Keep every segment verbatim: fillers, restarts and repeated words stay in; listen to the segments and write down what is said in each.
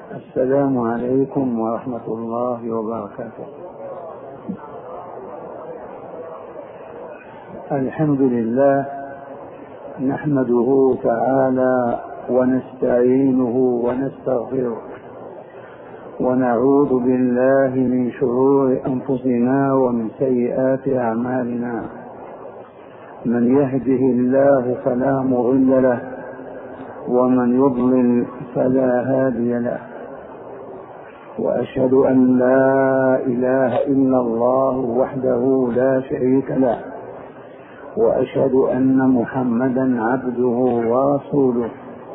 السلام عليكم ورحمة الله وبركاته. الحمد لله نحمده تعالى ونستعينه ونستغفره ونعوذ بالله من شرور أنفسنا ومن سيئات أعمالنا. من يهده الله فلا مضل له ومن يضلل فلا هادي له، وأشهد أن لا إله إلا الله وحده لا شريك له، وأشهد أن محمدا عبده ورسوله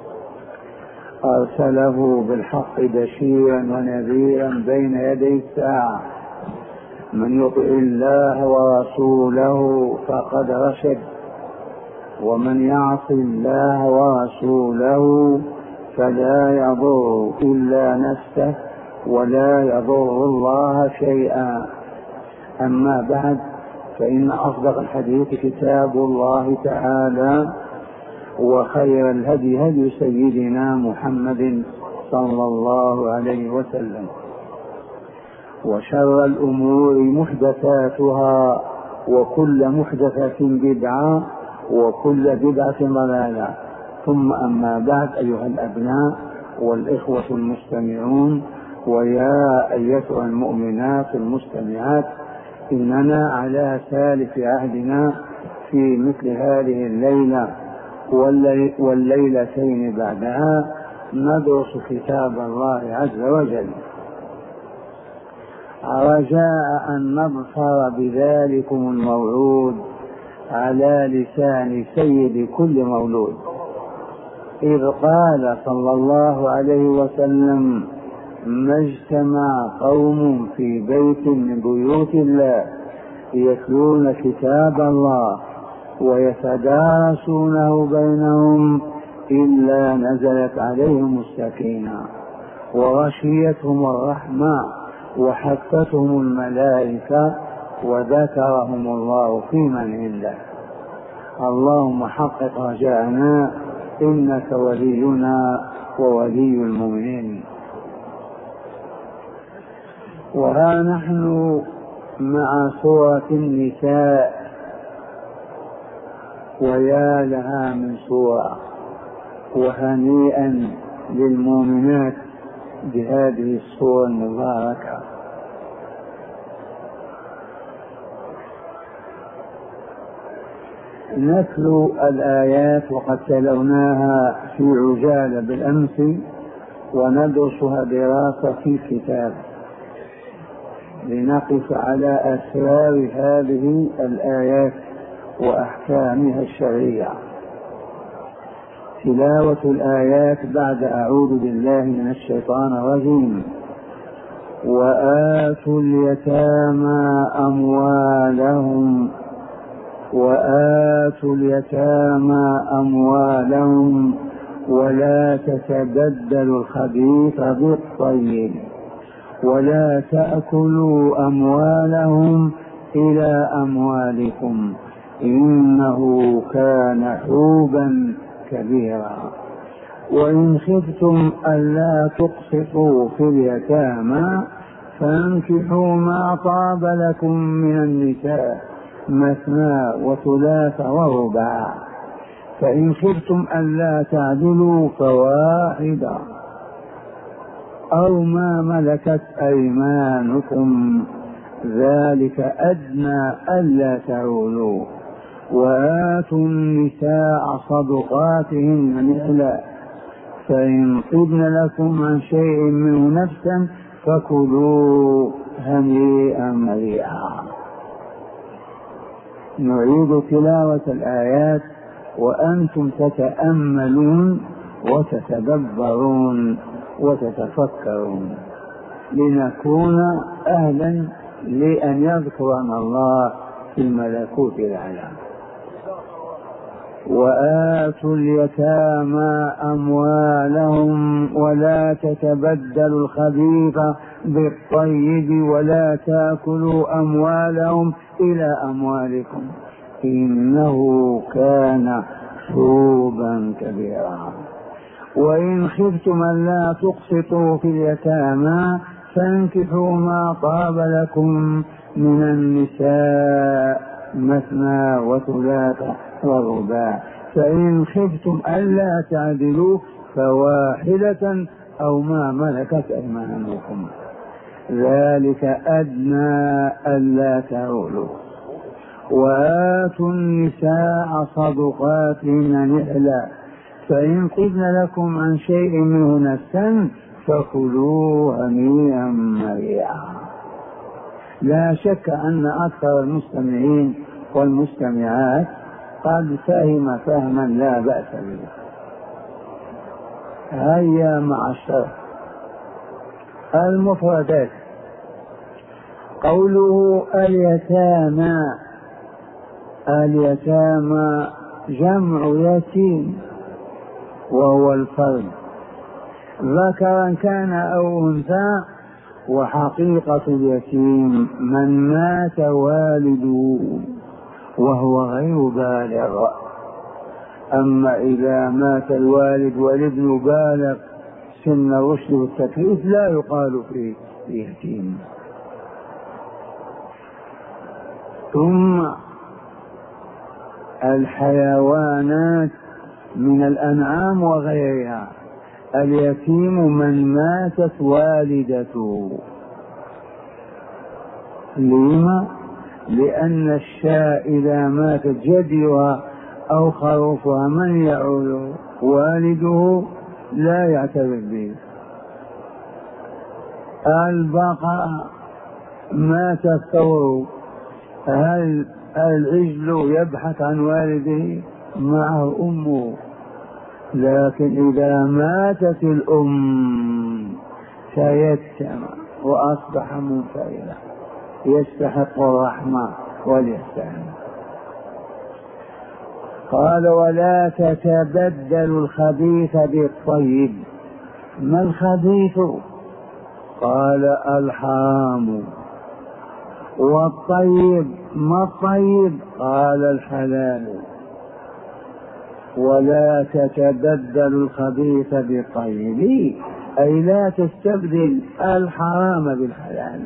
أرسله بالحق بشيرا ونذيرا بين يدي الساعة. من يطع الله ورسوله فقد رشد، ومن يعص الله ورسوله فلا يضر إلا نفسه ولا يضر الله شيئا. أما بعد، فإن أصدق الحديث كتاب الله تعالى، وخير الهدي هدي سيدنا محمد صلى الله عليه وسلم، وشر الأمور محدثاتها، وكل محدثة بدعة، وكل بدعة ضلالة. ثم أما بعد، أيها الأبناء والإخوة المستمعون، ويا أيتها المؤمنات المستمعات، إننا على سالف عهدنا في مثل هذه الليلة والليلتين بعدها ندرس كتاب الله عز وجل، رجاء أن نظفر بذلكم الموعود على لسان سيد كل مولود، إذ قال صلى الله عليه وسلم: ما اجتمع قوم في بيت من بيوت الله يتلون كتاب الله ويتدارسونه بينهم إلا نزلت عليهم السكينة وغشيتهم الرحمة وحفتهم الملائكة وذكرهم الله في من عنده. اللهم حقق رجاءنا، إنك ولينا وولي المؤمنين. وها نحن مع سورة النساء، ويا لها من سورة، وهنيئا للمؤمنات بهذه السورة المباركة. نتلو الآيات وقد تلوناها في عجالة بالأمس، وندرسها دراسة في الكتاب لنقف على أسرار هذه الآيات وأحكامها الشرعية. تلاوة الآيات بعد أعوذ بالله من الشيطان الرجيم: وآتوا اليتامى أموالهم وآتوا اليتامى أموالهم ولا تتبدلوا الخبيث بالطيب ولا تأكلوا أموالهم إلى أموالكم إنه كان حوبا كبيرا. وإن خفتم ألا تقسطوا في اليتامى فانكحوا ما طاب لكم من النساء مثنى وثلاث ورباع، فإن خفتم ألا تعدلوا فواحدة أو ما ملكت أيمانكم ذلك أدنى ألا تعولوا. وآتوا النساء صدقاتهن نحلا، فإن طبن لكم عن شيء منه نفسا فكلوا هنيئا مريئا. نعيد تلاوة الآيات وأنتم تتأملون وتتدبرون وتتفكرون، لنكون أهلا لأن يذكرنا الله في الملكوت الأعلى. وآتوا اليتامى أموالهم ولا تتبدلوا الخبيث بالطيب ولا تأكلوا أموالهم إلى أموالكم إنه كان حوبا كبيرا. وإن خفتم ألا تقسطوا في اليتامى فانكحوا ما طاب لكم من النساء مثنى وثلاث ورباع، فإن خفتم ألا تعدلوا فواحدة أو ما ملكت أيمانكم ذلك أدنى ألا تعولوا. وآتوا النساء صدقاتهن نحلا فإن طبن لكم عن شيء منه نفسا فكلوا هنيئا مريئا. لا شك أن أكثر المستمعين والمستمعات قد فهم فهما لا بأس به. هيا مع الشرح. المفردات: قوله اليتامى، اليتامى جمع يتيم وهو الفرد ذكرا كان أو أنثى. وحقيقة اليتيم من مات والده وهو غير بالغ. أما إذا مات الوالد والابن بالغ سن الرشد والتكليف لا يقال فيه يتيم. ثم الحيوانات من الأنعام وغيرها: اليتيم من ماتت والدته. لما؟ لأن الشاة إذا ماتت جديها أو خروفها من يعول؟ والده لا يعتبر به. البقرة مات الثور، هل العجل يبحث عن والده؟ معه أمه. لكن إذا ماتت الأم فيتم وأصبح منفردا يستحق الرحمة والإحسان. قال: ولا تتبدل الخبيث بالطيب. ما الخبيث؟ قال: الحرام. والطيب ما الطيب؟ قال: الحلال. ولا تتبدل الخبيث بالطيب، أي لا تستبدل الحرام بالحلال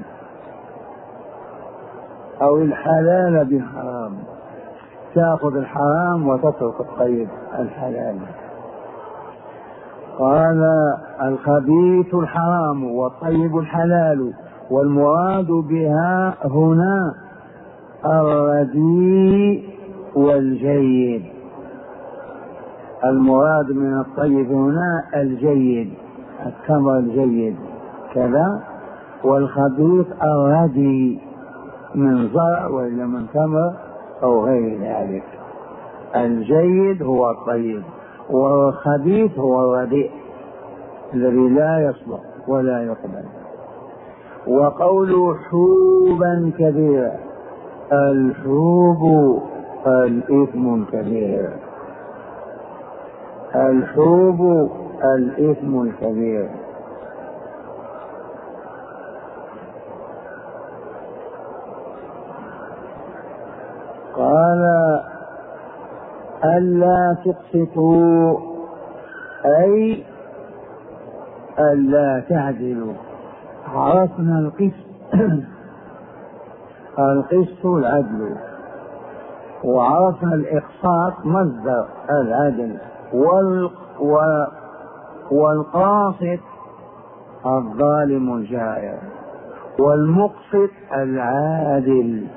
أو الحلال بالحرام، تأخذ الحرام وتترك الطيب الحلال. قال: الخبيث الحرام والطيب الحلال، والمراد بها هنا الرديء والجيد. المراد من الطيب هنا الجيد، التمر الجيد كذا، والخبيث الردي من زرع وإلا من تمر أو غير ذلك. الجيد هو الطيب والخبيث هو الرديء الذي لا يصلح ولا يقبل. وقول حوبا كبيرا، الحوب الإثم الكبير، الحوب الإثم الكبير. قال: ألا تقسطوا، أي ألا تعدلوا. عرفنا القسط، القسط العدل، وعرفنا الإقساط مصدر العدل، والقاسط الظالم الجائر، والمقسط العادل.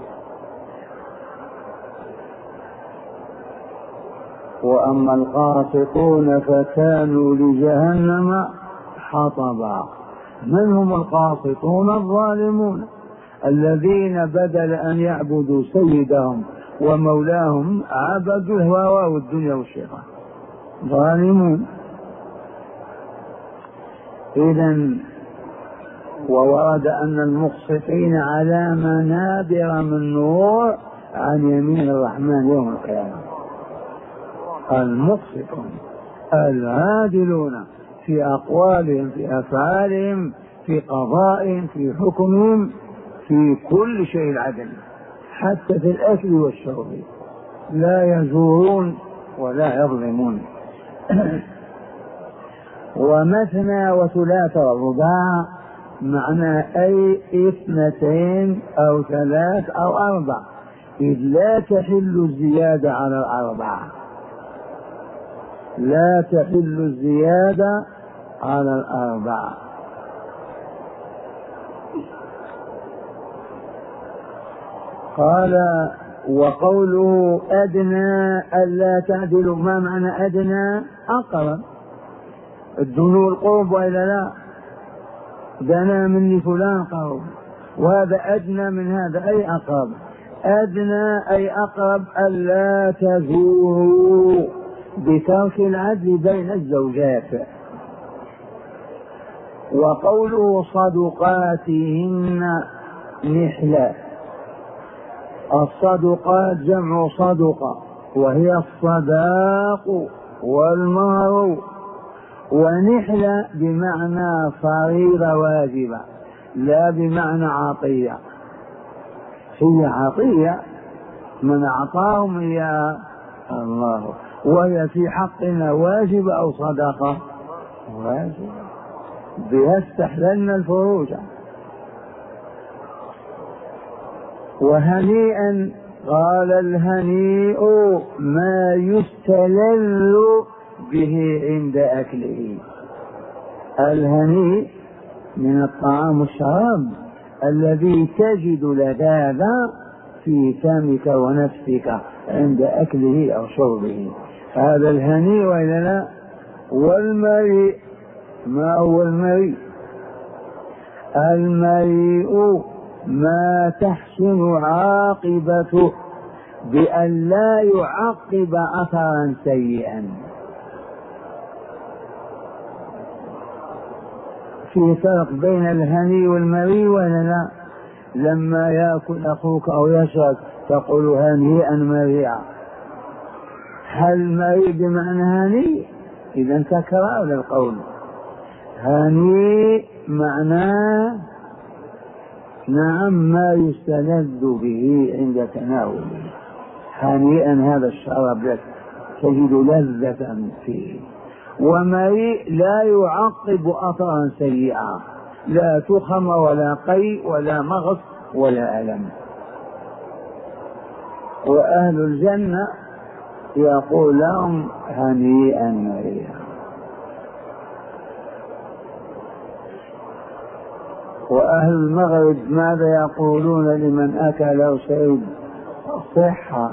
وأما القاسطون فكانوا لجهنم حطبا. من هم القاسطون؟ الظالمون الذين بدل أن يعبدوا سيدهم ومولاهم عبدوا الهوى والدنيا والشيطان، ظالمون. إذن وورد أن المقسطين على منابر من نور عن يمين الرحمن يوم القيامة. المقسطون العادلون في أقوالهم، في أفعالهم، في قضائهم، في حكمهم، في كل شيء العدل، حتى في الأكل والشرب، لا يزورون ولا يظلمون. ومثنى وثلاث ورباع معنى أي اثنتين أو ثلاث أو أربع، إذ لا تحل الزيادة على الأربعة، لا تحل الزيادة على الأربعة. قال وقوله أدنى ألا تعدلوا، ما معنى أدنى؟ أقرب، الدنو القرب وإلا لا؟ دنا مني فلان قرب، وهذا أدنى من هذا أي أقرب. أدنى أي أقرب ألا تزوروا بترك العدل بين الزوجات. وقوله صدقاتهن نحلة، الصدقات جمع صدقة وهي الصداق والمهر، ونحلة بمعنى فريضة واجبة لا بمعنى عطية، هي عطية من أعطاهم إياها الله، وهي في حقنا واجبة أو صدقة واجبة، بها استحللنا الفروج. وهنيئا قال الهنيء ما يستلذ به عند أكله. الهنيء من الطعام والشراب الذي تجد لذاذة في فمك ونفسك عند أكله أو شربه، هذا الهنيء وإلا لا؟ والمريء، ما هو المريء؟ المريء ما تحسن عاقبته بأن لا يعقب أثرا سيئا. في فرق بين الهني والمريء ولا لا؟ لما يأكل أخوك أو يشرب تقول هنيئا مريئا، هل مريء بمعنى هني؟ إذا تكرار للقول. هني معناه نعم ما يستلذ به عند تناوله، هنيئا هذا الشراب لك تجد لذة فيه. ومريء لا يعقب أثرا سيئا، لا تخم ولا قيء ولا مغص ولا ألم. وأهل الجنة يقول لهم هنيئا مريئا. وأهل المغرب ماذا يقولون لمن أكل أو شرب؟ صحة.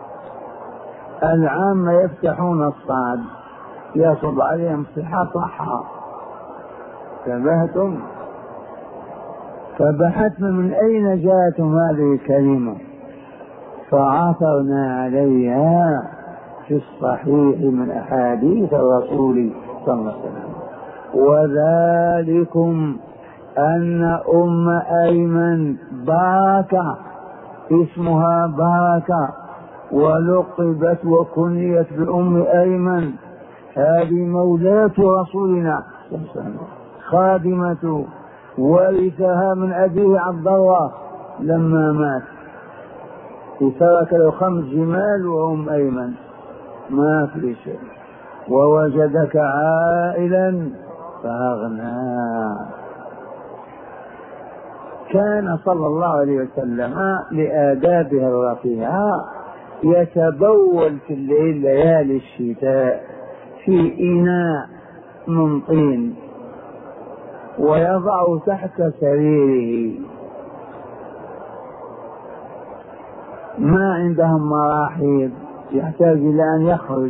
العامة يفتحون الصعد يصب عليهم صحة صحة. تبهتم؟ فبحثنا من أين جاءتم هذه الكلمة فعثرنا عليها في الصحيح من أحاديث الرسول صلى الله عليه وسلم. وذلكم أن أم أيمن بركة، اسمها بركة، ولقبت وكنيت بأم أيمن، هذه مولاة رسولنا صلى الله عليه وسلم، خادمة، ورثها من أبيه عبد الله لما مات، ترك له خمس جمال وأم أيمن ما في شيء، ووجدك عائلا فأغنى. كان صلى الله عليه وسلم لآدابه الرفيعة يتبول في الليل ليالي الشتاء في إناء من طين ويضع تحت سريره، ما عندهم مراحيض يحتاج إلى أن يخرج.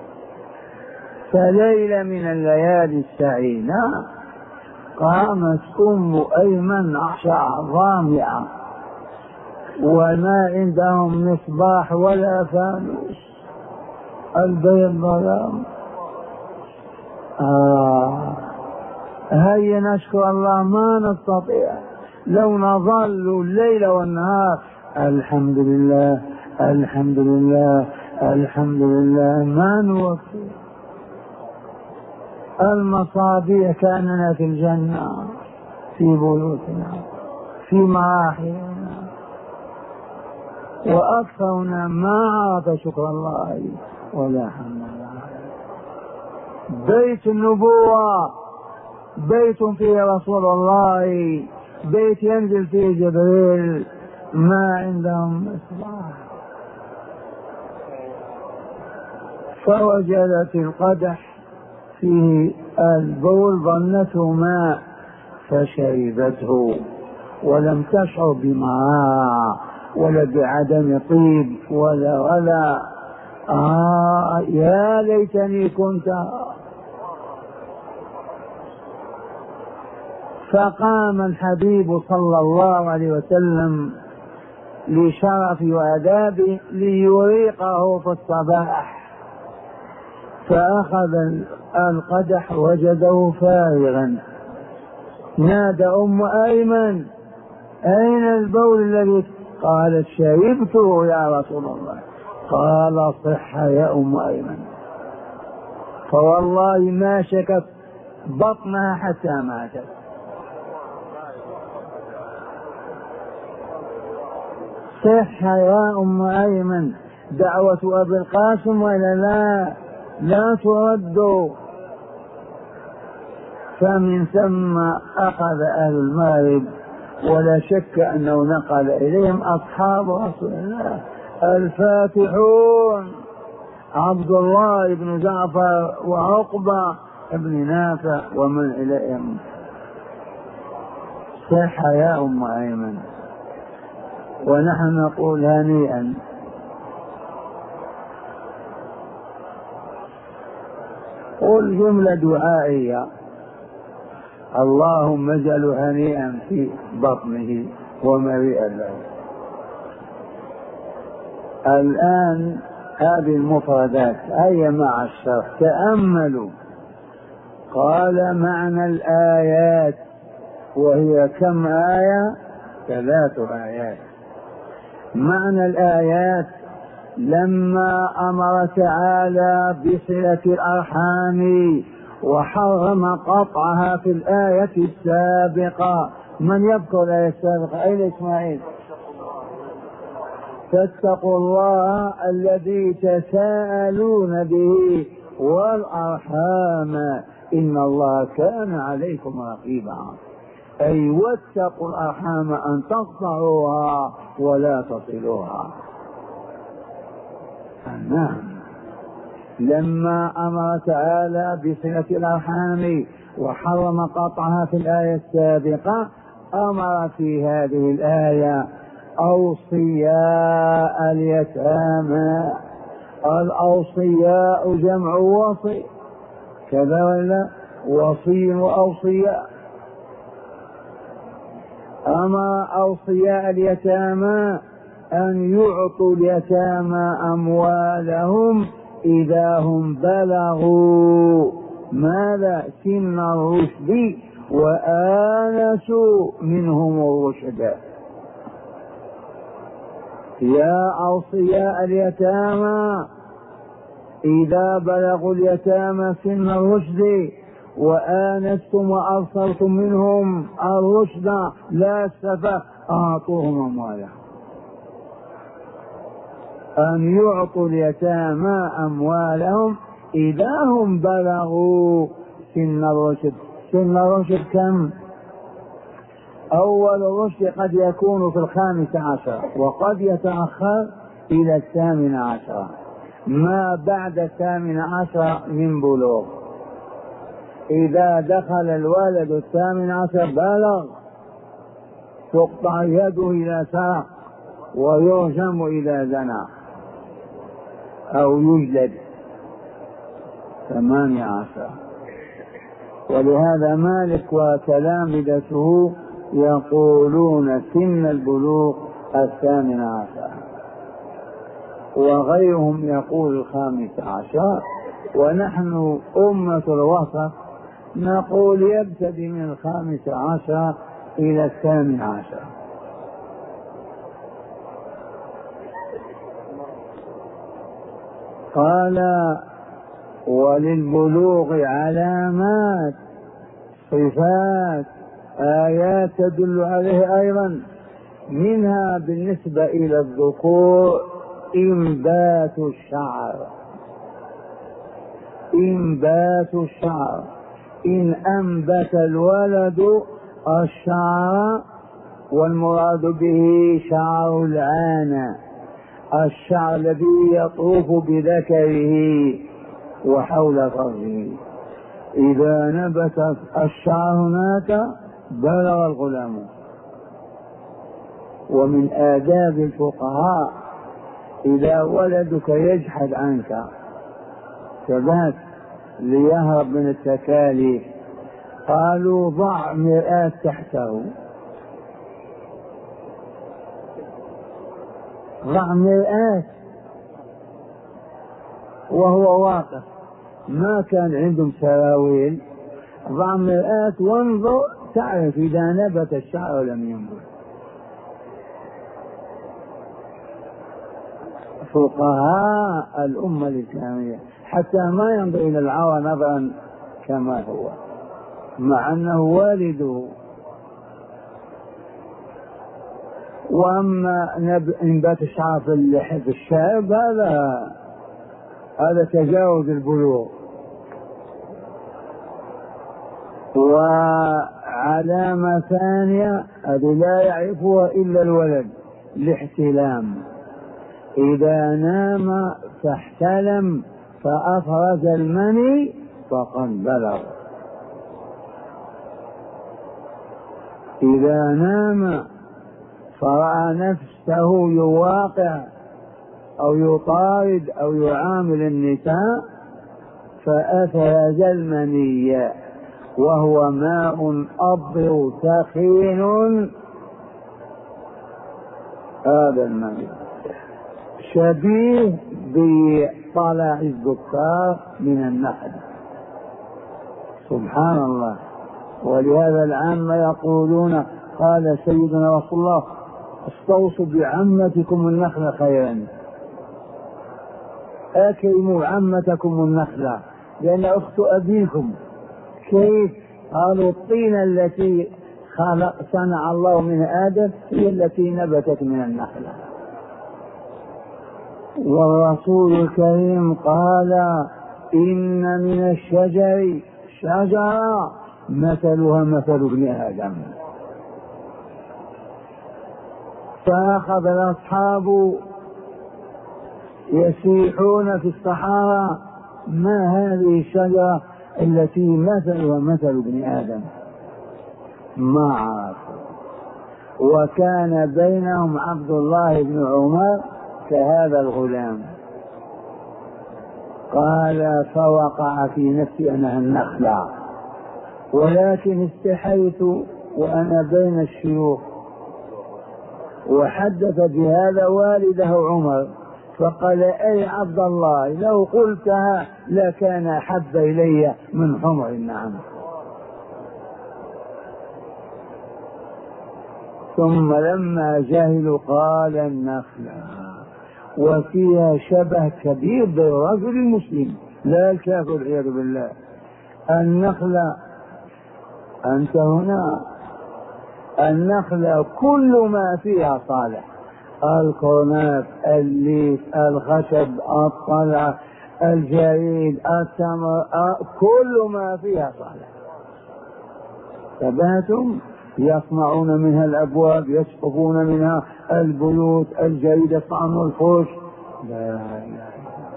فليلة من الليالي السعيدة قامت أم أيمن عشاء ظامئة وما عندهم مصباح ولا فانوس، البيت ظلام. آه هيا نشكر الله، ما نستطيع، لو نظل الليل والنهار الحمد لله الحمد لله الحمد لله ما نوفي. المصابيح كأننا في الجنة في بيوتنا في مراحلنا، وأكثرنا ما عرف شكر الله ولا حمد الله. بيت النبوة، بيت فيه رسول الله، بيت ينزل فيه جبريل، ما عندهم إصلاح. فوجدت القدح فيه البول ظنته ماء فشربته ولم تشعر بماء ولا بعدم طيب ولا ولا آه يا ليتني كنت. فقام الحبيب صلى الله عليه وسلم لشرف وآدابه ليريقه في الصباح، فأخذ القدح وجده فارغا، نادى أم أيمن أين البول الذي؟ قالت شربته يا رسول الله. قال صح يا أم أيمن، فوالله ما شكت بطنها حتى ماتت. صح يا أم أيمن، دعوة أبي القاسم ولا لا لا ترد. فمن ثم أخذ أهل المغرب، ولا شك أنه نقل إليهم أصحاب رسول الله الفاتحون عبد الله بن جعفر وعقبة بن نافع ومن إليهم. صح يا أم أيمن، ونحن نقول هنيئا. قل جملة دعائية اللهم اجعله هنيئا في بطنه ومريئا له. الآن هذه المفردات هي مع الشرح، تأملوا. قال معنى الآيات، وهي كم آية؟ ثلاث آيات. معنى الآيات لما أمر تعالى بصلة الأرحام وحرم قطعها في الآية السابقة. من يذكر الآية السابقة؟ أين إسماعيل؟ فاتقوا الله الذي تساءلون به والأرحام إن الله كان عليكم رقيبا. أي واتقوا الأرحام أن تقطعوها ولا تصلوها. نعم، لما أمر تعالى بصلة الأرحام وحرم قطعها في الآية السابقة، أمر في هذه الآية أوصياء اليتامى. الأوصياء جمع وصي، كذا ولا؟ وصي وأوصياء. أمر أوصياء اليتامى أن يعطوا اليتامى أموالهم إذا هم بلغوا ماذا؟ سن الرشد وآنسوا منهم الرشد. يا أوصياء اليتامى إذا بلغوا اليتامى سن الرشد وآنستم وأبصرتم منهم الرشد لا السفه أعطوهم أموالهم. أن يعطوا اليتامى أموالهم إذا هم بلغوا سن الرشد. سن الرشد كم؟ أول الرشد قد يكون في الخامس عشر وقد يتأخر إلى الثامن عشر. ما بعد الثامن عشر من بلوغ. إذا دخل الولد الثامن عشر بلغ، تقطع يده إذا سرق ويرجم إذا زنى أو يجلد ثمانية عشر. ولهذا مالك وتلامذته يقولون سن البلوغ الثامن عشر، وغيرهم يقول الخامس عشر، ونحن أمة الوسط نقول يبتدي من الخامس عشر إلى الثامن عشر. قال وللبلوغ علامات صفات آيات تدل عليه أيضا. منها بالنسبة إلى الذكور إنبات الشعر. إنبات الشعر، إن أنبت الولد الشعر، والمراد به شعر العانة، الشعر الذي يطوف بذكره وحول فرجه. إذا نبت الشعر هناك بلغ الغلام. ومن آداب الفقهاء إذا ولدك يجحد عنك ثبات ليهرب من التكاليف، قالوا ضع مرآة تحته، ضع مرآة وهو واقف، ما كان عندهم سراويل، ضع مرآة وانظر تعرف إذا نبت الشعر لم ينبت. فقهاء الأمة الإسلامية حتى ما ينظر إلى العورة نظرا كما هو، مع أنه والده. وأما إنبات الشعر في الشارب هذا هذا تجاوز البلوغ. وعلامة ثانية هذه لا يعرفها إلا الولد، الاحتلام، إذا نام فاحتلم فأفرز المني فقد بلغ. إذا نام فرأى نفسه يواقع أو يطارد أو يعامل النساء فأفرز المني، وهو ماء أبيض ثخين، هذا المني شبيه بطلع الذكار من النحل. سبحان الله. ولهذا العامة يقولون قال سيدنا رسول الله استوصوا بعمتكم النخل خيرا، أكرموا عمتكم النخلة لأن أخت أبيكم. كيف؟ قالوا الطينة التي خلق صنع الله من آدم هي التي نبتت من النخلة. والرسول الكريم قال إن من الشجر شجرة مثلها مثل ابن آدم. فأخذ الأصحاب يسيحون في الصحراء ما هذه الشجرة التي مثلها مثل ابن آدم؟ ما عرفوا. وكان بينهم عبد الله بن عمر كهذا الغلام. قال فوقع في نفسي أنها النخلة، ولكن استحيت وأنا بين الشيوخ. وحدث بهذا والده عمر فقال أي عبد الله لو قلتها لكان أحب إلي من حمر النعم. ثم لما جهلوا قال النخلة، وفيها شبه كبير بالرجل المسلم لا الكافر والعياذ بالله. النخلة أنت هنا، النخلة كل ما فيها صالح، الكرنات، الليف، الخشب، الطلع، الجريد، التمر، كل ما فيها صالح. تباتم يصنعون منها الأبواب، يسقفون منها البيوت، الجريد، الطعام والفرش. لا لا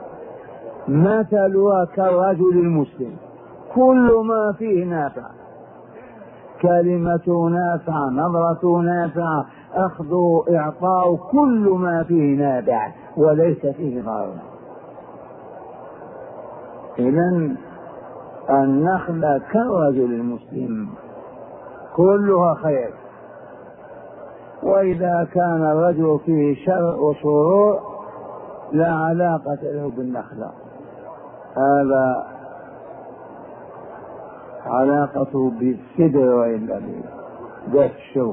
مثلها كالرجل المسلم، كل ما فيه نافع، كلمة نافعة، نظرة نافعة، أخذ إعطاء، كل ما فيه نافع وليس فيه ضرر. إذن النخلة كالرجل المسلم كلها خير. وإذا كان الرجل فيه شر وسرور لا علاقة له بالنخلة، هذا علاقته بالسدر وإلا ذات الشوك.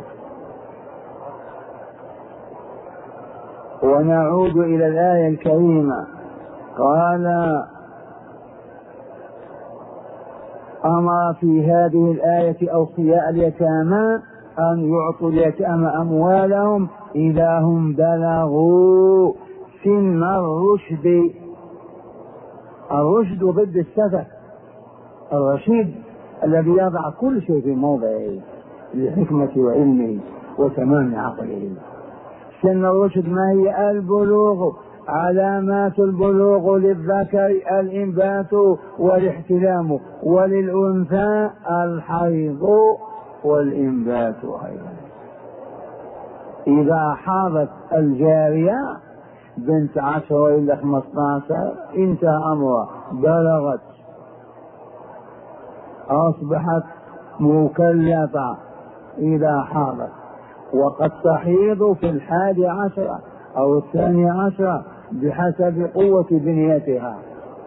ونعود إلى الآية الكريمة. قال أمر في هذه الآية أوصياء اليتامى أن يعطوا اليتامى أموالهم إذا هم بلغوا سن الرشد. الرشد ضد السفه. الرشيد الذي يضع كل شيء في موضعه لحكمة وعلمه وتمام عقله. سن الرشد ما هي؟ البلوغ. علامات البلوغ للذكر الإنبات والاحتلام، وللأنثى الحيض والإنبات أيضا. إذا حاضت الجارية بنت عشر إلى خمسة عشر انتهى أمرها، بلغت، أصبحت مكلفة إذا حاضت، وقد تحيض في الحادي عشر أو الثاني عشر بحسب قوة بنيتها.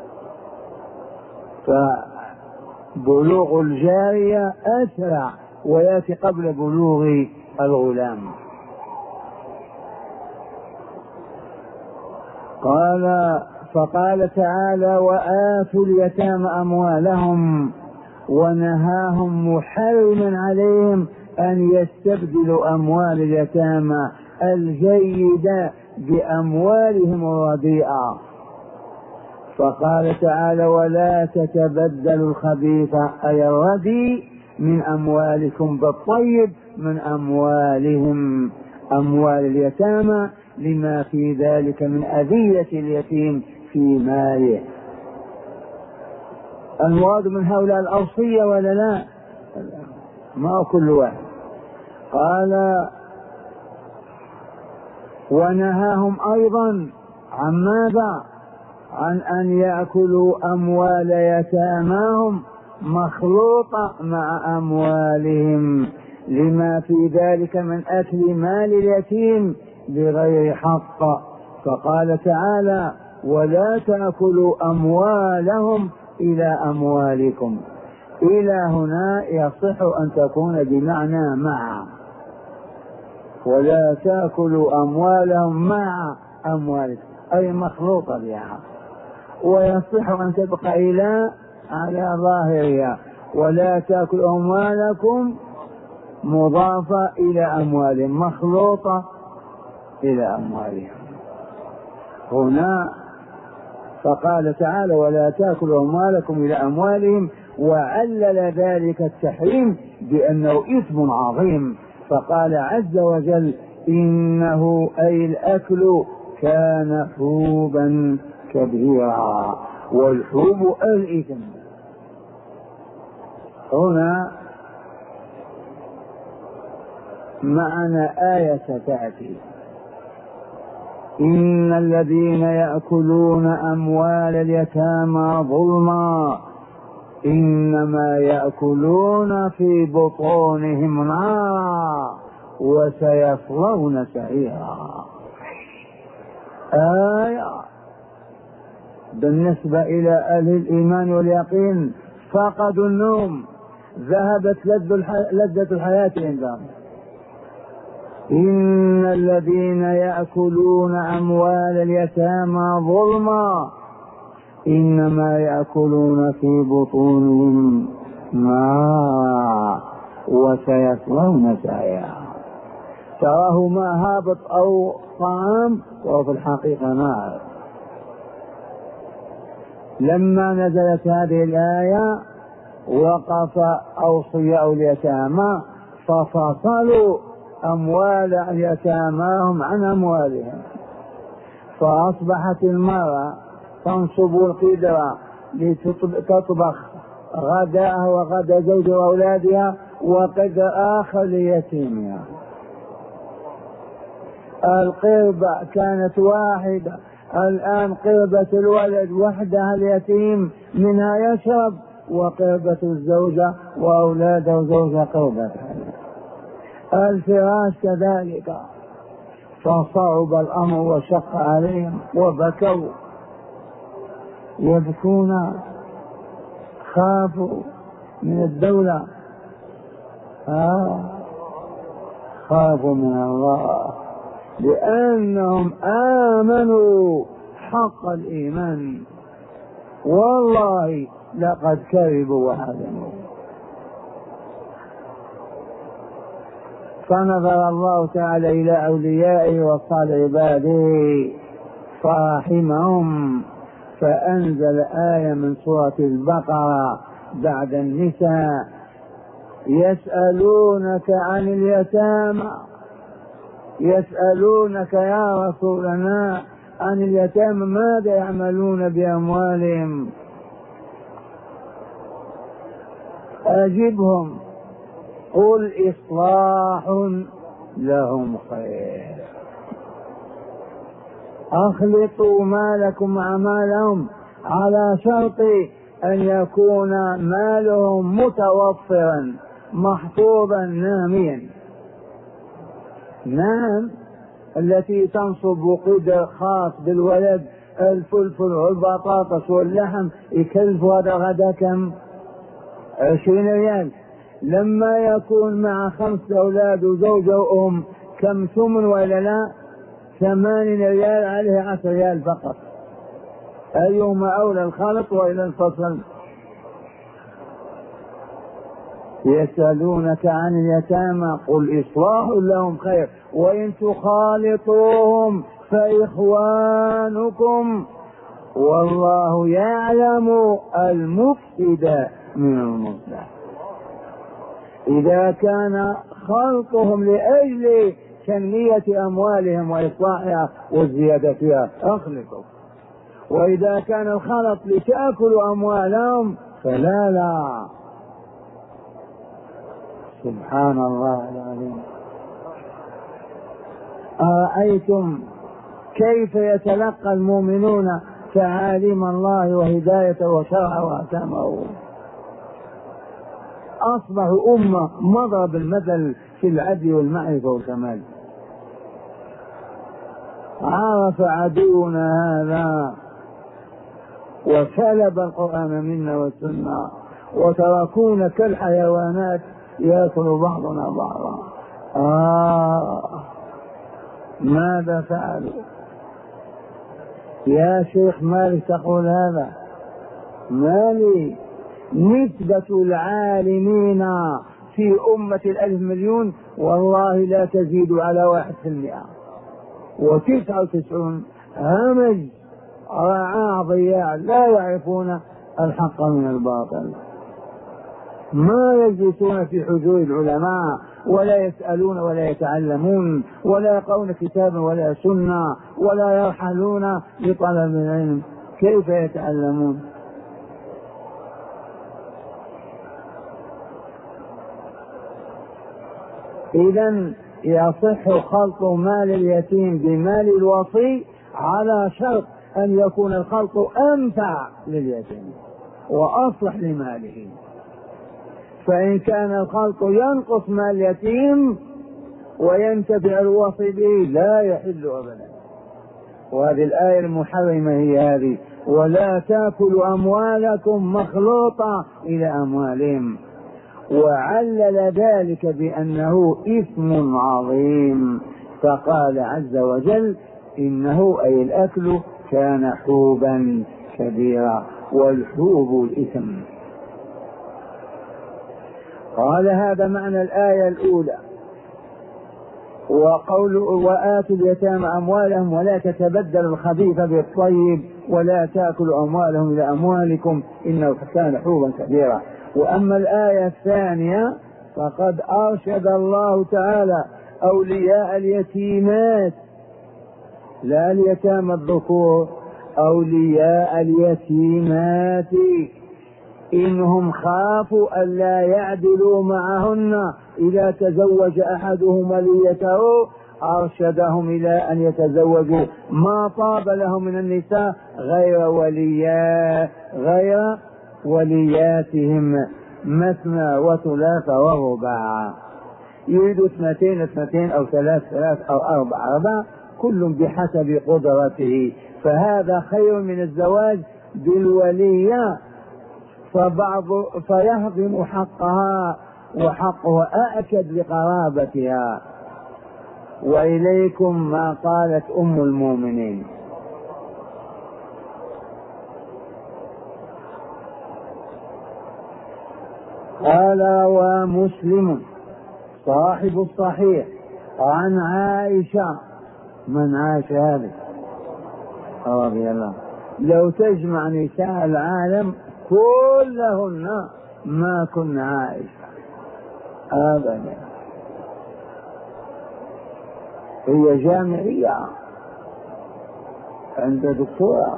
فبلوغ الجارية أسرع ويأتي قبل بلوغ الغلام. قال فقال تعالى وآتوا اليتامى أموالهم، ونهاهم محرما عليهم أن يستبدلوا أموال اليتامى الجيدة بأموالهم الرديئة. فقال تعالى ولا تتبدلوا الخبيث أي الرديء من أموالكم بالطيب من أموالهم، أموال اليتامى، لما في ذلك من أذية اليتيم في ماله. المراد من هؤلاء الأوصية ولا لا؟ ما كل واحد. قال ونهاهم أيضا عن ماذا؟ عن أن يأكلوا أموال يتاماهم مخلوطة مع أموالهم، لما في ذلك من أكل مال اليتيم بغير حق. فقال تعالى ولا تأكلوا أموالهم إلى أموالكم. إلى هنا يصح أن تكون بمعنى مع، ولا تأكلوا أموالهم مع أموالكم أي مخلوطة بها، ويصح أن تبقى إلى على ظاهرها ولا تأكلوا أموالكم مضافة إلى أموالهم مخلوطة إلى أموالهم. هنا فقال تعالى ولا تأكلوا أموالكم إلى أموالهم، وعلل ذلك التحريم بأنه إثم عظيم، فقال عز وجل إنه أي الأكل كان حوبا كبيرا، والحوب الإثم. هنا معنا آية ستأتي إن الذين يأكلون أموال اليتامى ظلما إنما يأكلون في بطونهم نارا وسيصلون سعيرا. آية بالنسبة إلى أهل الإيمان واليقين فقدوا النوم، ذهبت لذة الحياة عندهم. إن الذين يأكلون أموال اليتامى ظلما إنما يأكلون في بطونهم نارا وسيصلون سعيرا. تراه ما هابط أو طعام وهو في الحقيقة نار. لما نزلت هذه الآية وقف أوصياء اليتامى ففصلوا أموال يتاماهم عن أموالهم، فأصبحت المرأة تنصب القدرة لتطبخ غداءها وغدا زوج وأولادها وقدر آخر ليتيمها. القربة كانت واحدة، الآن قربة الولد وحدها اليتيم منها يشرب، وقربة الزوجة وأولاده وزوجها قربة. الفراش كذلك، فصعب الأمر وشق عليهم وبكوا يبكون، خافوا من الدولة، آه خافوا من الله لأنهم آمنوا حق الإيمان، والله لقد كذبوا وحزنوا. فنظر الله تعالى إلى أوليائه وصالح عباده فرحمهم، فأنزل آية من سورة البقرة بعد النساء: يسألونك عن اليتامى، يسألونك يا رسولنا عن اليتامى ماذا يعملون بأموالهم، أجبهم قل إصلاح لهم خير. أخلطوا مالكم مع مالهم على شرط أن يكون مالهم متوفرا محفوظا ناميا. نعم، التي تنصب قدر خاص بالولد، الفلفل والبطاطس واللحم يكلف هذا غدا كم؟ عشرين ريال. لما يكون مع خمسة أولاد وزوجة وأم كم ثمن ولا لا؟ ثمانين ريال، عليه عشر ريال فقط. أيهما أولى، الخلط وإلى الفصل؟ يسألونك عن اليتامى قل إصلاح لهم خير وإن تخالطوهم فإخوانكم والله يعلم المفسد من المصلح. إذا كان خلطهم لأجل تنمية أموالهم وإصلاحها والزيادة فيها أخلطوا، وإذا كان الخلط لتأكلوا أموالهم فلا لا. سبحان الله العظيم. أرأيتم كيف يتلقى المؤمنون تعاليم الله وهدايته وشرعه وأحكامه؟ أصبحوا أمة مضرب المثل في العدل والمعرفة والكمال. عرف عدونا هذا وسلب القرآن منا والسنة وتركونا كالحيوانات يأكل بعضنا بعضا. آه ماذا فعلوا؟ يا شيخ مالك تقول هذا؟ مالي. نسبة العالمين في أمة الألف مليون والله لا تزيد على واحد في المئة، وتسعة وتسعون همج رعاع ضياع لا يعرفون الحق من الباطل، ما يجلسون في حضور العلماء ولا يسألون ولا يتعلمون ولا يقرؤون كتابا ولا سنة ولا يرحلون لطلب العلم. كيف يتعلمون؟ إذن يصح خلط مال اليتيم بمال الوصي على شرط أن يكون الخلط أنفع لليتيم وأصلح لماله. فإن كان الخلط ينقص مال اليتيم وينتفع الوصي به لا يحل أبدا. وهذه الآية المحرمة هي هذه: ولا تأكلوا أموالكم مخلوطة إلى أموالهم. وعلل ذلك بأنه إثم عظيم، فقال عز وجل: إنه أي الأكل كان حوبا كبيرا، والحوب الإثم. قال هذا معنى الآية الأولى. وقول وآتوا اليتامى أموالهم ولا تتبدلوا الخبيث بالطيب ولا تأكلوا أموالهم إلى أموالكم إنه كان حوبا كبيرا. وأما الآية الثانية فقد أرشد الله تعالى أولياء اليتيمات، لا اليتامى الذكور، أولياء اليتيمات إنهم خافوا ألا يعدلوا معهن إذا تزوج أحدهم وليته أرشدهم إلى أن يتزوجوا ما طاب لهم من النساء غير وليا غير ولياتهم مثنى وثلاث ورباع. يريد اثنتين اثنتين أو ثلاث ثلاث أو أربع أربع، كل بحسب قدرته، فهذا خير من الزواج بالولية، فبعض فيهضم حقها وحقه أأكد لقرابتها. وإليكم ما قالت أم المؤمنين: قال روى مسلم صاحب الصحيح عن عائشة. من عائشة هذه؟ رضي الله لو تجمع نساء العالم كلهن ما كن عائشة أبدا. هي جامعية عند دكتورة.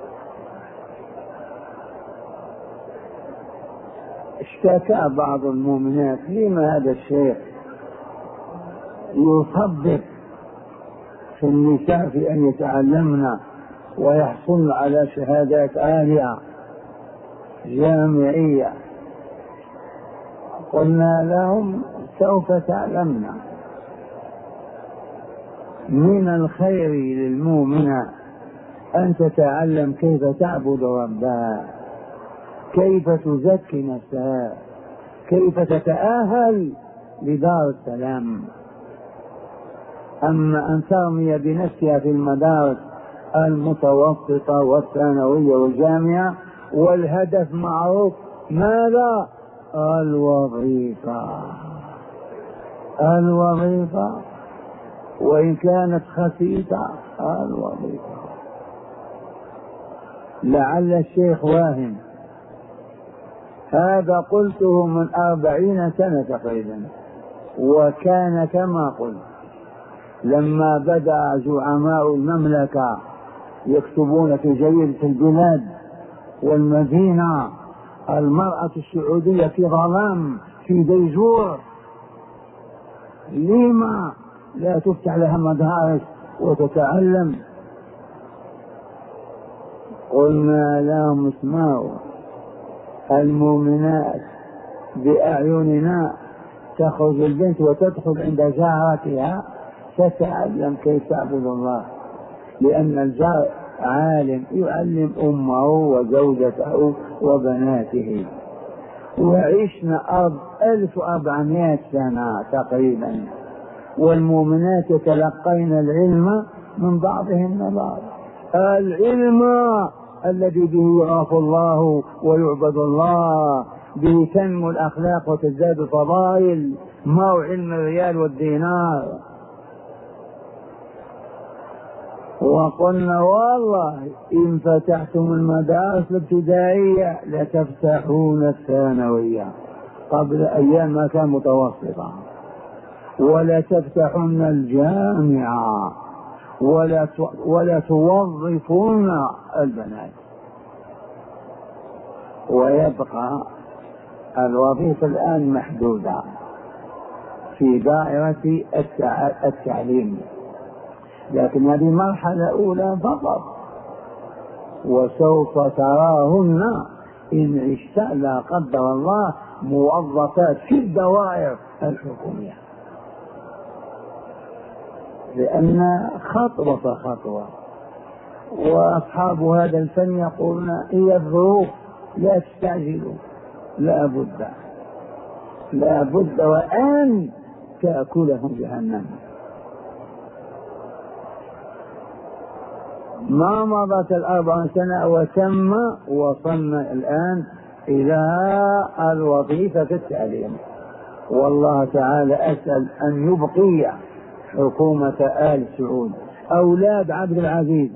اشتكى بعض المؤمنات لما هذا الشيخ يصدق في النساء في أن يتعلمن ويحصلن على شهادات عالية جامعية. قلنا لهم سوف تعلمن من الخير للمؤمنة أن تتعلم كيف تعبد ربها، كيف تزكي نفسها، كيف تتأهل لدار السلام. أما أن ترمي بنفسها في المدارس المتوسطة والثانوية والجامعة والهدف معروف، ماذا؟ الوظيفة. الوظيفة وإن كانت خسيسة الوظيفة. لعل الشيخ واهم، هذا قلته من أربعين سنة تقريبا، وكان كما قلت لما بدأ زعماء المملكة يكتبون في جريدة البلاد والمدينة المرأة السعودية في ظلام في ديجور، لما لا تفتح لها مدارس وتتعلم؟ قلنا لهم اسمعوا، المؤمنات بأعيننا تخرج البنت وتدخل عند جارتها تتعلم كيف تعبد الله، لأن الجار عالم يعلم أمه وزوجته وبناته. وعشنا ألف وأربعمائة سنة تقريبا والمؤمنات يتلقين العلم من بعضهن بعض، العلم الذي به يعرف الله ويعبد الله، به تنمو الأخلاق وتزداد الفضائل، ما هو علم الريال والدينار. وقلنا والله إن فتحتم المدارس الابتدائية لتفتحون الثانوية، قبل أيام ما كان متوسطة، ولا تفتحون الجامعة، ولا ولا توظفون البنات. ويبقى الوظيفة الآن محدودة في دائرة التعليم، لكن هذه مرحلة أولى فقط، وسوف تراهن إن عشت لا قدر الله موظفات في الدوائر الحكومية، لأن خطوة فخطوة. وأصحاب هذا الفن يقولون هي الظروف لا تستعجلوا، لا بد لا بد وأن تأكلهم جهنم. ما مضت الأربع سنة وتم وصلنا الآن إلى الوظيفة في التعليم. والله تعالى أسأل أن يبقي حكومة آل سعود أولاد عبد العزيز،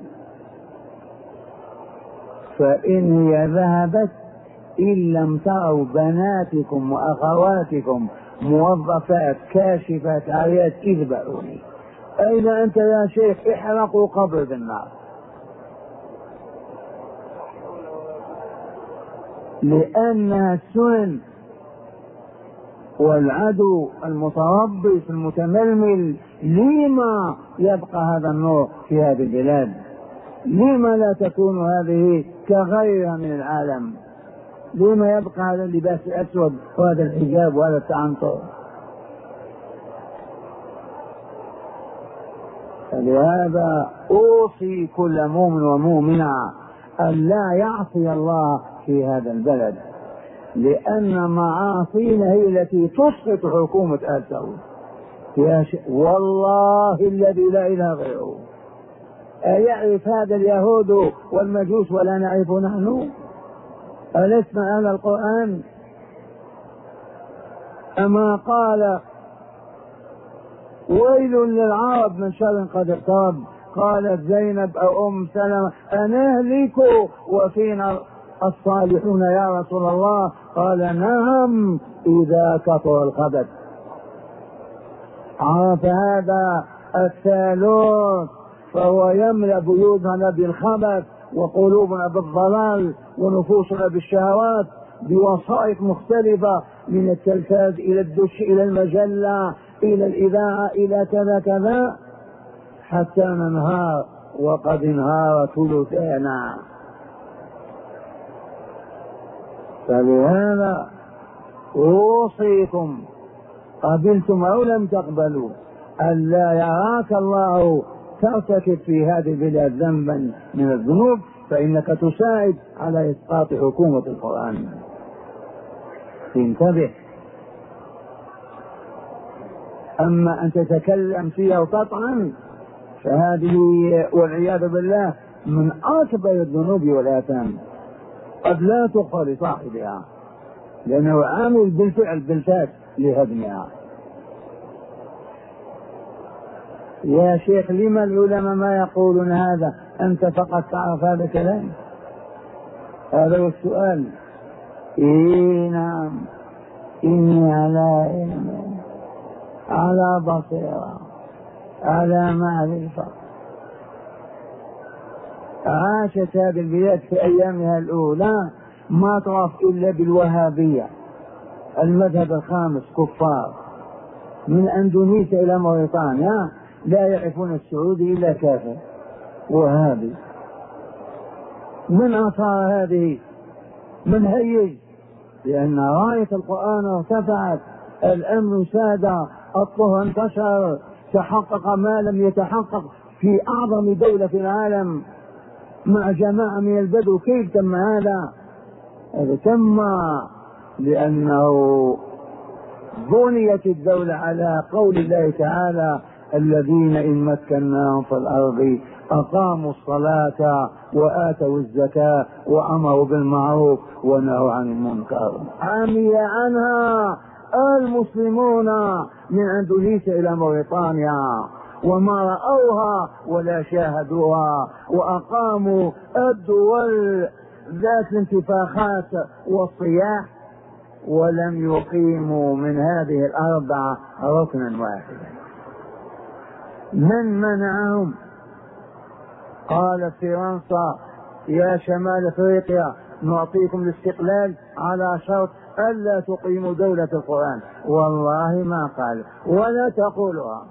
فإن هي ذهبت إن لم تروا بناتكم وأخواتكم موظفات كاشفات عاريات اذبحوني. أين أنت يا شيخ؟ احرقوا قبر بالنار. لأنها السنن، والعدو المتربص المتململ. لما يبقى هذا النور في هذه البلاد؟ لما لا تكون هذه كغيرها من العالم؟ لما يبقى هذا اللباس الأسود وهذا الحجاب وهذا التعنطر؟ فلهذا أوصي كل مؤمن ومؤمنة أن لا يعصي الله في هذا البلد، لأن معاصينا هي التي تسقط حكومة آل سعود. يا ش... والله الذي لا إله غيره، أيعرف هذا اليهود والمجوس ولا نعرف نحن؟ ألسنا أهل القرآن؟ أما قال ويل للعرب من شر قد اقترب، قالت زينب أو أم سلمة أنهلك وفينا الصالحون يا رسول الله؟ قال نعم إذا كثر الخبث. عرف هذا الثالوث فهو يملأ بيوتنا بالخبث وقلوبنا بالضلال ونفوسنا بالشهوات بوسائط مختلفة، من التلفاز إلى الدش إلى المجلة إلى الإذاعة إلى كذا كذا، حتى ننهار وقد انهار ثلثانا. فلهذا أوصيكم قبلتم أو لم تقبلوا ألا يراك الله ترتكب في هذه البلاد ذنبا من الذنوب، فإنك تساعد على إسقاط حكومة القرآن. انتبه. أما أن تتكلم فيها وتطعن فهذه والعياذ بالله من أكبر الذنوب والآثام، قد لا تغفر لصاحبها لأنه عامل بالفعل بالفعل لهدمها. يا شيخ لما العلماء ما يقولون هذا؟ أنت فقط تعرف هذا الكلام؟ هذا هو السؤال. إيه نعم، إني على علم على بصيرة على معرفة. عاشت هذه البلاد في أيامها الأولى ما تعرف إلا بالوهابية، المذهب الخامس، كفار من أندونيسيا إلى موريتانيا لا يعرفون السعودي إلا كافر وهابي. من أثار هذه؟ من هيج؟ لأن راية القرآن ارتفعت، الأمن ساد، الطهر انتشر، تحقق ما لم يتحقق في أعظم دولة في العالم مع جماعة من البدو. كيف تم هذا؟ هذا تم لأنه بنيت الدولة على قول الله تعالى الذين إن مكناهم في الأرض أقاموا الصلاة وآتوا الزكاة وأمروا بالمعروف ونهوا عن المنكر. عمي عنها المسلمون من أندونيسيا إلى موريتانيا وما رأوها ولا شاهدوها، وأقاموا الدول ذات الانتفاخات والصياح ولم يقيموا من هذه الأربعة ركنا واحدا. من منعهم؟ قالت فرنسا يا شمال افريقيا نعطيكم الاستقلال على شرط الا تقيموا دولة القرآن. والله ما قال ولا تقولها.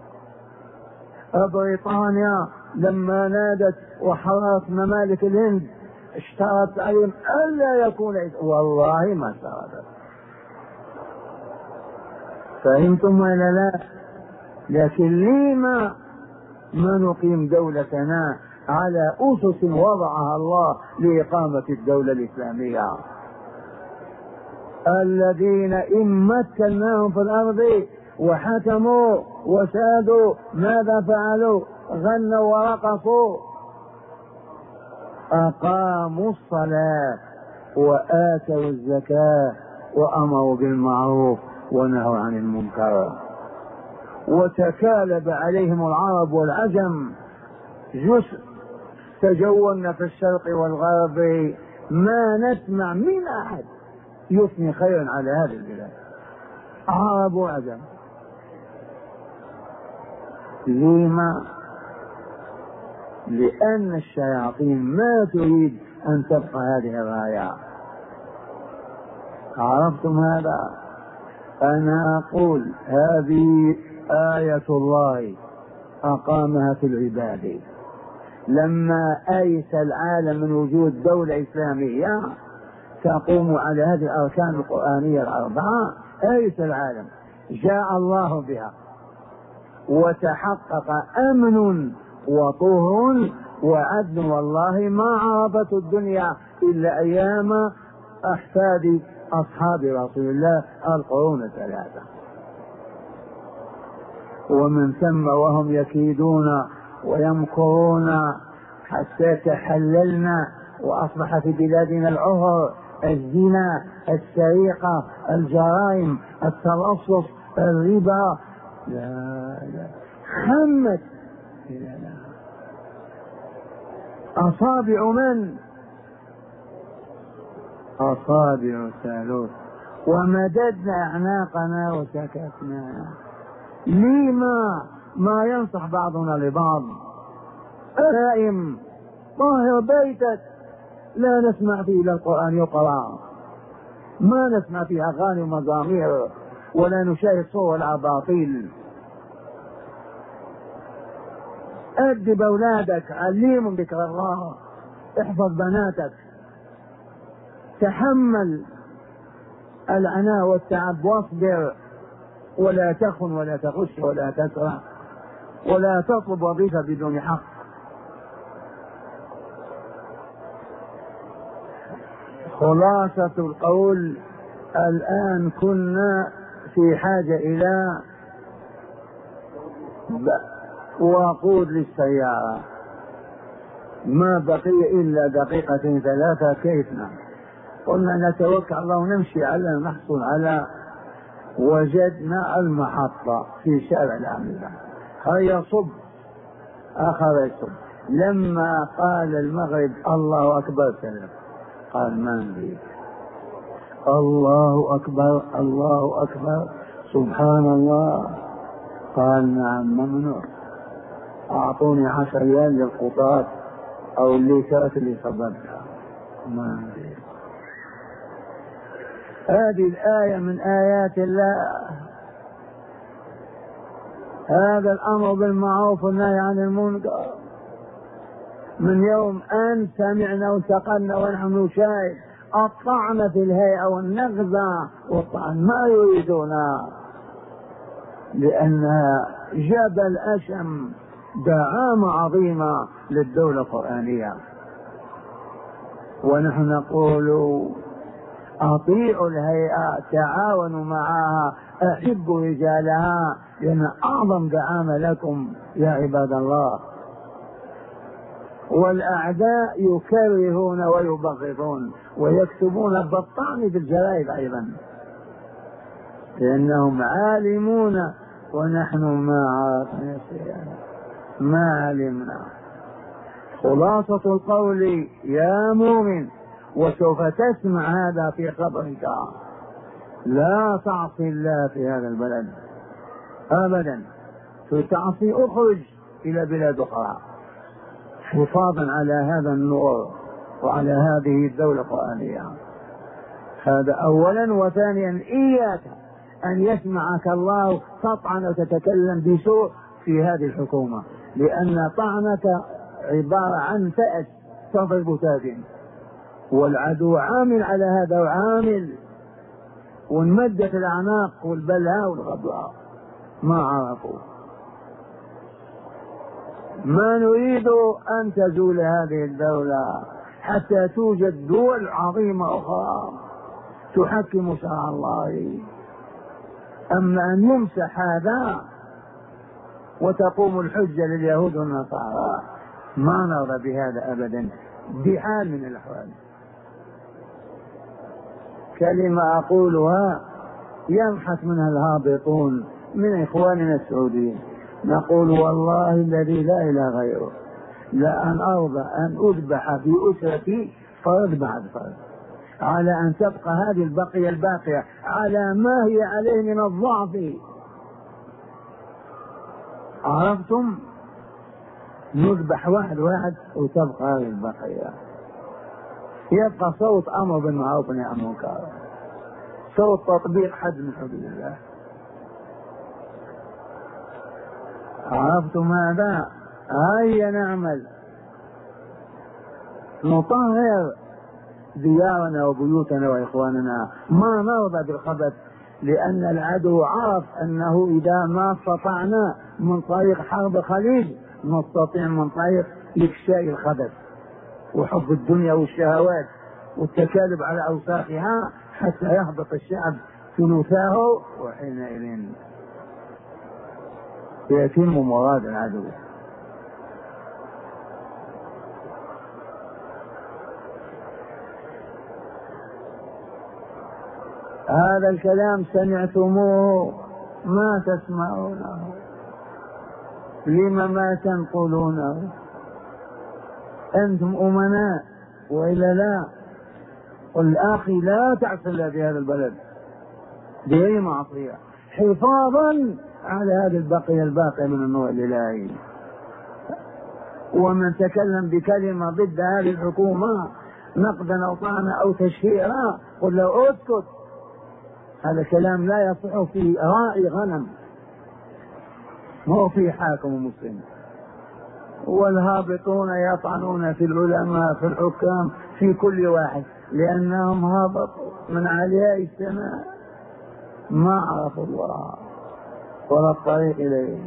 بريطانيا لما نادت وحررت ممالك الهند اشترط عليهم الا يكون، والله ما اشترطت. فهمتم ولا لا؟ لكن لما ما نقيم دولتنا على أسس وضعها الله لإقامة الدولة الإسلامية؟ الذين إن مكناهم في الأرض وحكموا وسادوا ماذا فعلوا؟ غنوا ورقصوا. أقاموا الصلاة وآتوا الزكاة وأمروا بالمعروف ونهوا عن المنكر. وتكالب عليهم العرب والعجم جزء تجولنا في الشرق والغرب، ما نسمع من أحد يثني خيرا على هذه البلاد، عرب وعجم. لما؟ لأن الشياطين ما تريد أن تبقى هذه الراية. عرفتم هذا؟ أنا أقول هذه آية الله أقامها في العباد. لما أيس العالم من وجود دولة إسلامية تقوم على هذه الأركان القرآنية الأربعة، أيس العالم جاء الله بها وتحقق أمن وطهر وعدل. والله ما عرفت الدنيا إلا أيام أحفاد أصحاب رسول الله القرون الثلاثة، ومن ثم وهم يكيدون ويمكرون حتى تحللنا وأصبح في بلادنا العهر، الزنا، السرقة، الجرائم، التلصص، الربا. لا لا حمت. لا لا أصابع من؟ أصابع الثالوث. ومددنا أعناقنا وسكتنا. لما ما ينصح بعضنا لبعض؟ نائم طاهر بيتك، لا نسمع فيه إلا القرآن يقرأ، ما نسمع فيه أغاني ومزامير، ولا نشاهد صور الأباطيل. أدب أولادك، علمهم ذكر الله، احفظ بناتك، تحمل العناء والتعب واصبر، ولا تخن ولا تغش ولا تسرع ولا تطلب وظيفة بدون حق. خلاصة القول، الآن كنا في حاجة إلى وقود للسيارة، ما بقي إلا دقيقة ثلاثة، كيف نعمل؟ قلنا نتوكل الله ونمشي على نحصل على، وجدنا المحطة في شارع العميدة، هيا صب، أخذ يصب. لما قال المغرب الله أكبر سلم، قال ما نريد. الله أكبر الله أكبر سبحان الله. قال نعم ممنوع، أعطوني عشر ريال للقطاط أو الليترات اللي صبرتها. ما نريد. هذه الآية من آيات الله، هذا الأمر بالمعروف والنهي عن المنكر. من يوم أن سمعنا وانتقلنا ونحن نشاهد الطعن في الهيئة والنغزة والطعن، ما يريدنا، لأنها جبل أشم، دعامة عظيمة للدولة القرآنية. ونحن نقول أطيعوا الهيئة، تعاونوا معها، أحبوا رجالها، لأن أعظم دعامة لكم يا عباد الله. والأعداء يكرهون ويبغضون ويكتبون بالطعن في الجرائد أيضا، لأنهم عالمون ونحن ما عرفنا شيئا، ما علمنا. خلاصة القول يا مؤمن، وسوف تسمع هذا في قبرك، لا تعصي الله في هذا البلد أبدا، تعصي اخرج إلى بلاد أخرى حفاظا على هذا النور وعلى هذه الدولة القرآنية. هذا أولا. وثانيا إياك أن يسمعك الله تطعن وتتكلم بسوء في هذه الحكومة، لأن طعنك عبارة عن فأس تضرب تاج، والعدو عامل على هذا وعامل، وانمدت الأعناق والبلهاء والغبراء ما عرفوا. ما نريد أن تزول هذه الدولة حتى توجد دول عظيمة أخرى تحكم شرع الله. أما أن يمسح هذا وتقوم الحجة لليهود والنصارى، ما نرضى بهذا أبدا بحال من الأحوال. كلمة أقولها يمحك منها الهابطون من إخواننا السعوديين، نقول والله الذي لا إله غيره لأن أرضى أن أذبح في أسرتي فرد بعد فرد، على أن تبقى هذه البقية الباقية على ما هي عليه من الضعف. عرفتم؟ نذبح واحد واحد وتبقى هذه البقية، يبقى صوت أمر بالمعروف والنهي عن المنكر، صوت تطبيق حد من حدود الله. عرفتم ماذا؟ هيا نعمل، نطهر ديارنا وبيوتنا وإخواننا، ما نرضى بالخبث، لأن العدو عرف أنه إذا ما استطعنا من طريق حرب الخليج نستطيع من طريق إفشاء الخبث وحب الدنيا والشهوات والتكالب على أوساخها حتى يهبط الشعب ثلثاه، وحينئذ يتم مراد العدو. هذا الكلام سمعتموه ما تسمعونه، لم ما تنقلونه؟ أنتم أمناء وإلا لا؟ قل أخي لا تعصي الله في هذا البلد بأي معصية حفاظا على هذا البقية الباقي من النور الإلهي. ومن تكلم بكلمة ضد هذه الحكومة نقدا أو طعنا أو تشهيرا قل له اسكت، هذا كلام لا يصح في راعي غنم، مو في حاكم مسلم. والهابطون يطعنون في العلماء في الحكام في كل واحد لأنهم هبطوا من علياء السماء ما عرفوا الله ولا الطريق إليه.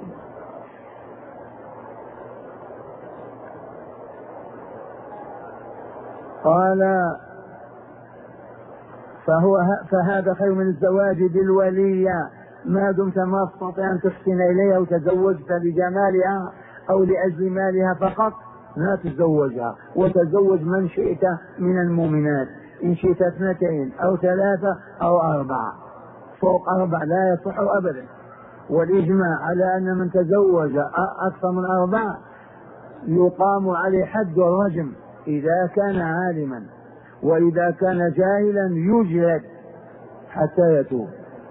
قال فهو فهذا خير من الزواج بالولية ما دمت ما تستطيع أن تحسن إليها وتزوجت لجمالها أو لأجل مالها فقط لا تتزوجها، وتزوج من شئت من المؤمنات إن شئت اثنتين أو ثلاثة أو أربعة، فوق أربعة لا يصح أبدا. والإجماع على أن من تزوج أكثر من أربعة يقام عليه حد الرجم إذا كان عالما، وإذا كان جاهلا يجلد حتى يتوب.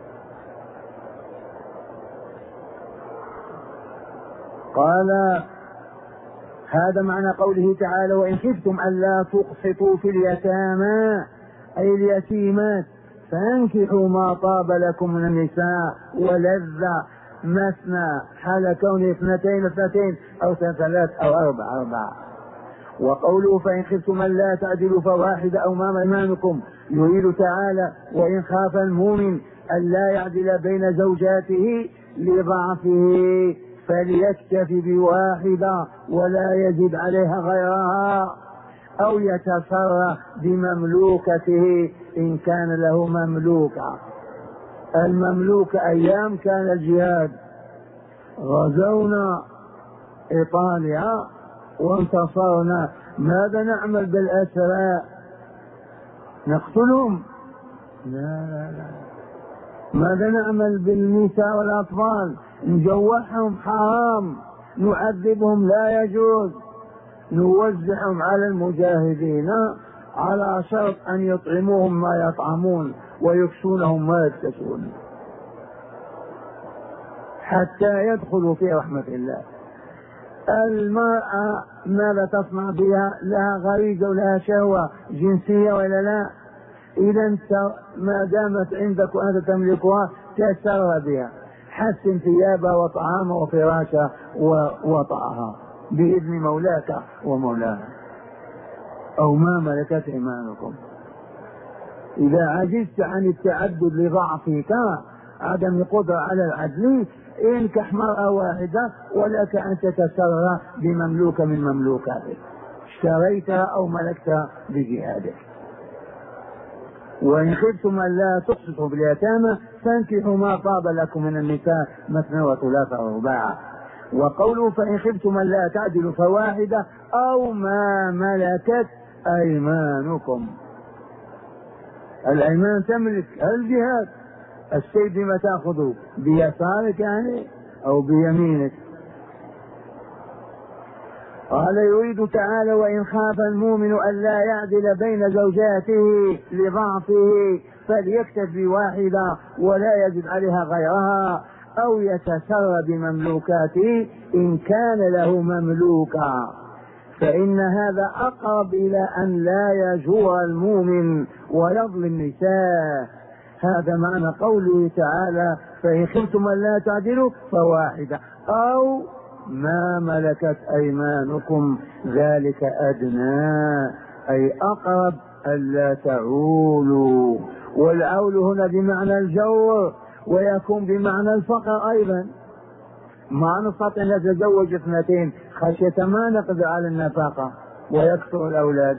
قال هذا معنى قوله تعالى وإن خفتم ألا تقسطوا في اليتامى أي اليتيمات فانكحوا ما طاب لكم من النساء ولذ مثنى حال كون اثنتين اثنتين أو ثلاث أو أربع أربعة. وقوله فإن خفتم ألا تعدلوا فواحدة أو ما أيمانكم يريد تعالى وإن خاف المؤمن ألا يعدل بين زوجاته لضعفه فليكتفي بواحدة ولا يزد عليها غيرها أو يتسرى بمملوكته إن كان له مملوكة. المملوك أيام كان الجهاد، غزونا إيطاليا وانتصرنا، ماذا نعمل بالأسراء؟ نقتلهم؟ لا لا لا. ماذا نعمل بالنساء والأطفال؟ نجوعهم؟ حرام. نعذبهم؟ لا يجوز. نوزعهم على المجاهدين على شرط أن يطعموهم ما يطعمون ويكسونهم ما يكسون حتى يدخلوا في رحمة الله. المرأة ماذا تصنع بها؟ لها غريزة ولها شهوة جنسية ولا لا؟ إذا انت ما دامت عندك وأنت تملكها تسر بها، حسن ثيابها وطعامها وفراشها ووطأها بإذن مولاك ومولاها أو ما ملكت إيمانكم. إذا عجزت عن التعدد لضعفك عدم القدرة على العدل انكح مرأة واحدة ولك أن تتسرى بمملوك من مملوكاتك اشتريتها أو ملكتها بجهادك. وإن خفتم أن لا تقسطوا باليتامى فانكحوا ما طاب لكم من النساء مثنى وثلاث ورباع. وقوله فإن خفتم أن لا تعدلوا فواحدة أو ما ملكت أيمانكم. الأيمان تملك الجهاد، الشيء بما تأخذه بيسارك يعني أو بيمينك. قال يريد تعالى وإن خاف المؤمن أن لا يعدل بين زوجاته لضعفه فليكتف بواحدة ولا يزد عليها غيرها أو يتسرى بمملوكاته إن كان له مملوكا، فإن هذا أقرب إلى أن لا يجور المؤمن ويظلم النساء. هذا معنى قوله تعالى فإن خفتم أن لا تعدلوا فواحدة أو ما ملكت أيمانكم ذلك أدنى أي أقرب ألا تعولوا. والعول هنا بمعنى الجور ويكون بمعنى الفقر أيضا. ما نستطيع أن نتزوج اثنتين خشية ما نقدر على النفقة ويكثر الأولاد،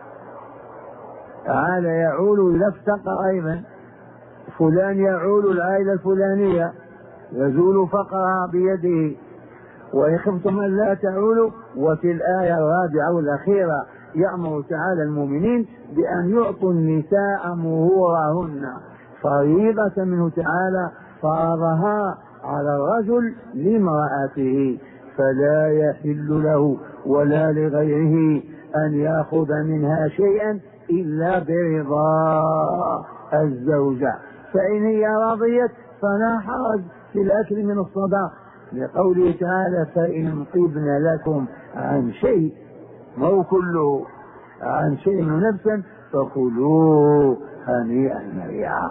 تعالى يعول إلى افتقر أيضا. فلان يعول العائلة الفلانية يزول فقرها بيده. وإن خفتم أن لا تعولوا. وفي الآية الرابعة والأخيرة يأمر تعالى المؤمنين بأن يعطوا النساء مهورهن، فريضة منه تعالى فرضها على الرجل لامرأته، فلا يحل له ولا لغيره أن يأخذ منها شيئا إلا برضا الزوجة، فإن هي رضيت فلا حرج في الأكل من الصداق، لقوله تعالى فإن طبن لكم عن شيء، مو كله، عن شيء نفسا فكلوا هنيئا مريعا.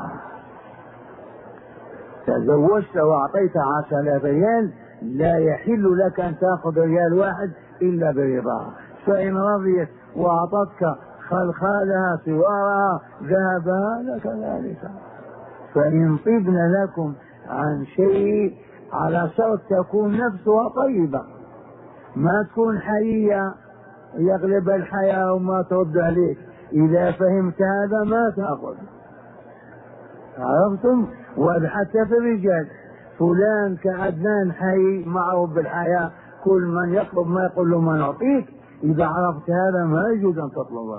تزوجت وأعطيت عشرة آلاف ريال لا يحل لك أن تأخذ ريال واحد إلا برضاها، فإن رضيت وأعطتك خلخالها سوارها ذهبها لك ذلك. فإن طبن لكم عن شيء على شرط تكون نفسها طيبة، ما تكون حية يغلب الحياة وما ترد عليك، إذا فهمت هذا ما تأخذ. عرفتم؟ وحتى في الرجال فلان كعدنان حي معروف بالحياة، كل من يطلب ما يقول له ما نعطيك، إذا عرفت هذا ما يجوز أن تطلبه.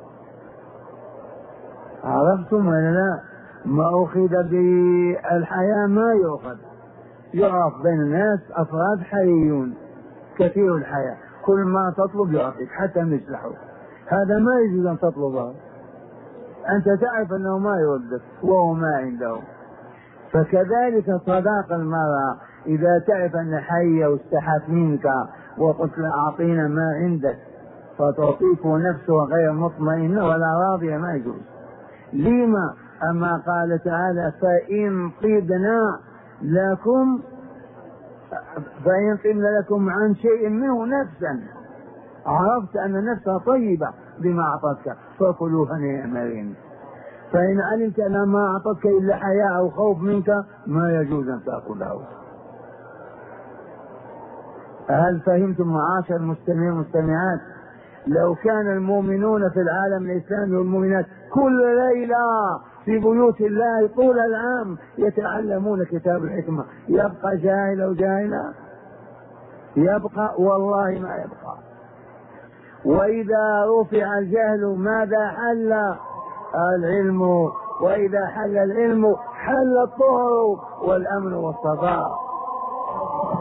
عرفتم ولا لا؟ ما أخذ بالحياة ما يؤخذ، يعرف بين الناس أفراد حييون كثير الحياة، كل ما تطلب يعطيك حتى مثله، هذا ما يجوز أن تطلبه. أنت تعرف أنه ما يردك وهو ما عنده. فكذلك صداق المرأة، إذا تعرف أن حية واستحت منك وقلت له أعطينا ما عندك فتعطيك نفسه غير مطمئنة ولا راضية، ما يجوز. لما؟ أما قال تعالى فإن طبنا لكم فإن طبنا لكم عن شيء منه نفسا، عرفت أن نفسها طيبة بما أعطتك فكلوا هنيئا مريعا. فإن علمت أن ما أعطتك إلا حياء أو خوف منك ما يجوز أن تأكله. هل فهمتم معاشر المستمعين والمستمعات؟ لو كان المؤمنون في العالم الإسلامي والمؤمنات كل ليلة في بيوت الله طول العام يتعلمون كتاب الحكمة، يبقى جاهل أو جاهلا؟ يبقى والله ما يبقى. وإذا رفع الجهل ماذا حل؟ العلم، وإذا حل العلم حل الطهر والأمن والصفاء.